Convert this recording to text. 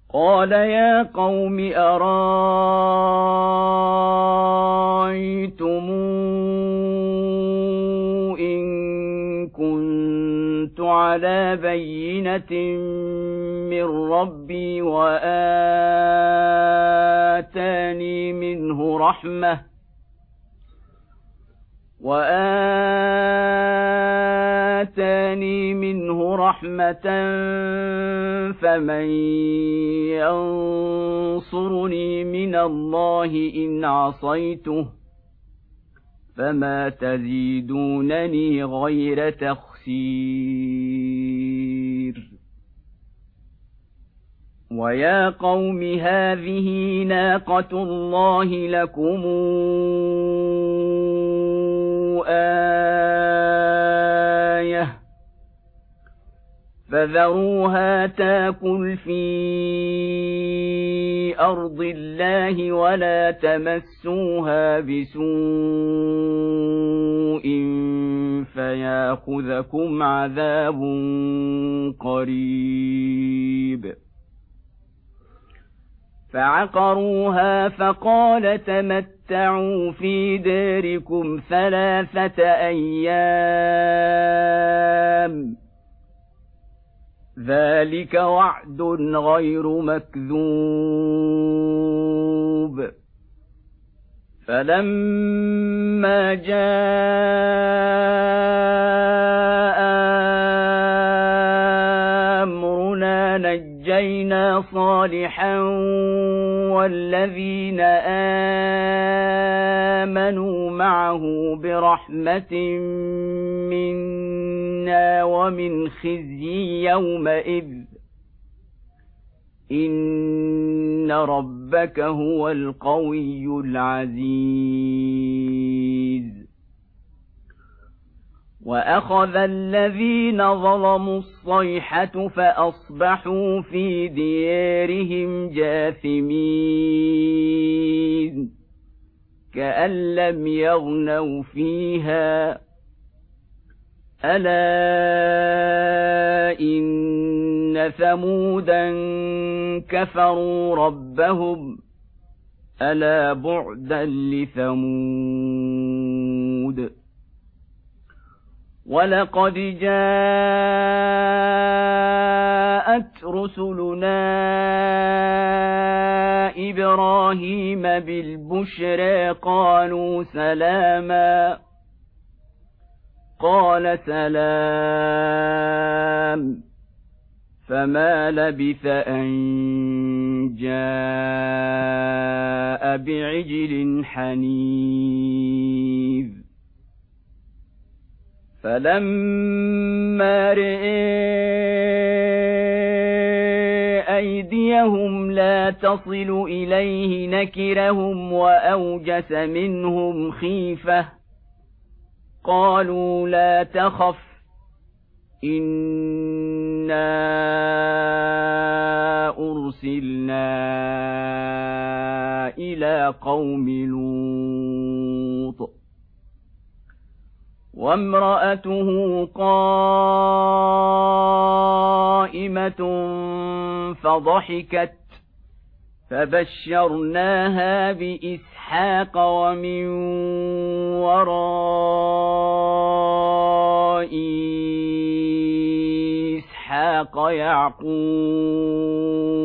قال يا قوم أرأيتم إن كنت على بينة من ربي وآتاني منه رحمة فمن ينصرني من الله إن عصيته فما تزيدونني غير تخسير ويا قوم هذه ناقة الله لكم آية فذروها تاكل في أرض الله ولا تمسوها بسوء فياخذكم عذاب قريب فعقروها فقال تمتعوا في داركم 3 أيام ذلك وعد غير مكذوب فلما جاء أمرنا نجينا صالحا والذين آمنوا معه برحمة منا ومن خزي يومئذ إن ربك هو القوي العزيز وأخذ الذين ظلموا الصيحة فأصبحوا في ديارهم جاثمين كأن لم يغنوا فيها ألا إن ثمودا كفروا ربهم ألا بعدا لثمود ولقد جاءت رسلنا إبراهيم بالبشرى قالوا سلاما قال سلام فما لبث أن جاء بعجل حنيذ فلما رئي أيديهم لا تصل إليه نكرهم وأوجس منهم خيفة قالوا لا تخف إنا أرسلنا إلى قوم لوط وامرأته قائمة فضحكت فبشرناها بإسحاق ومن وراء إسحاق يعقوب